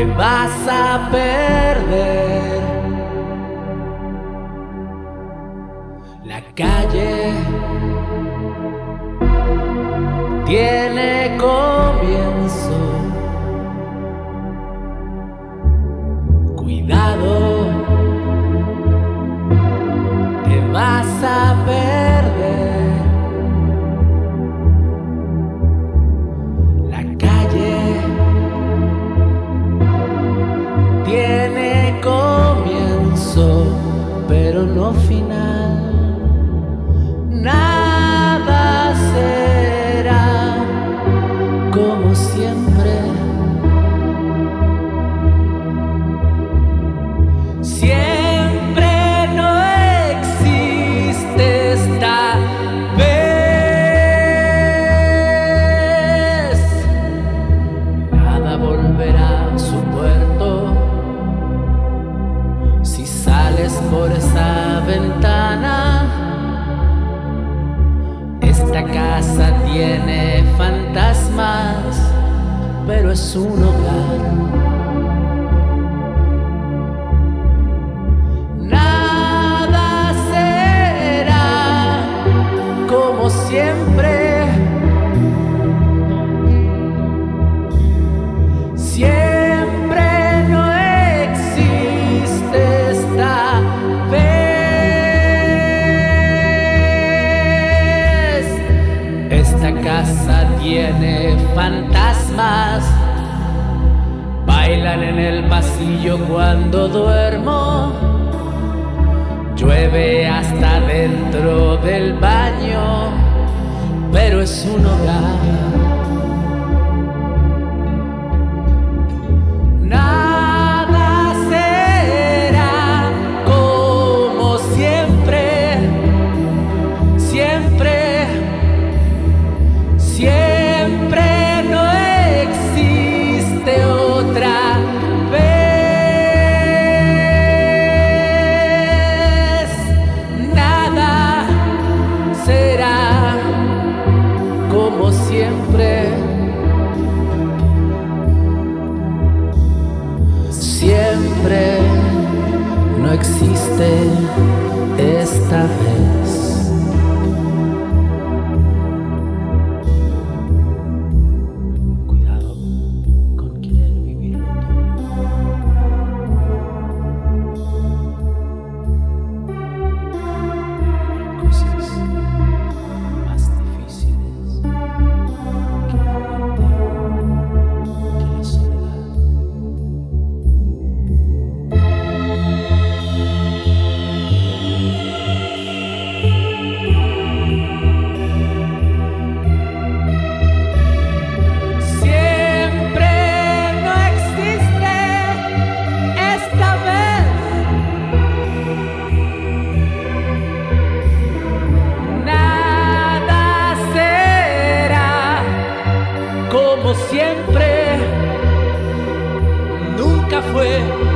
te vas a perder. La calle tiene comienzo. Cuidado, te vas a perder. La calle tiene comienzo, pero no final. Nada será como siempre. Siempre no existe esta vez. Nada volverá a su puerto si sales por esa ventana. Esta casa tiene fantasmas, pero es un hogar. Nada será como siempre. Siempre no existe esta vez. Esta casa tiene fantasmas. Bailan en el pasillo cuando duermo. Llueve hasta dentro del baño, pero es un hogar. Nada será como siempre. Siempre, siempre no existe otra vez. Nada será como siempre. Siempre no existe esta vez. Cuidado con querer vivirlo todo. Hay cosas más difíciles que la muerte, que la soledad. Siempre no existe esta vez. Nada será como siempre. Nunca fue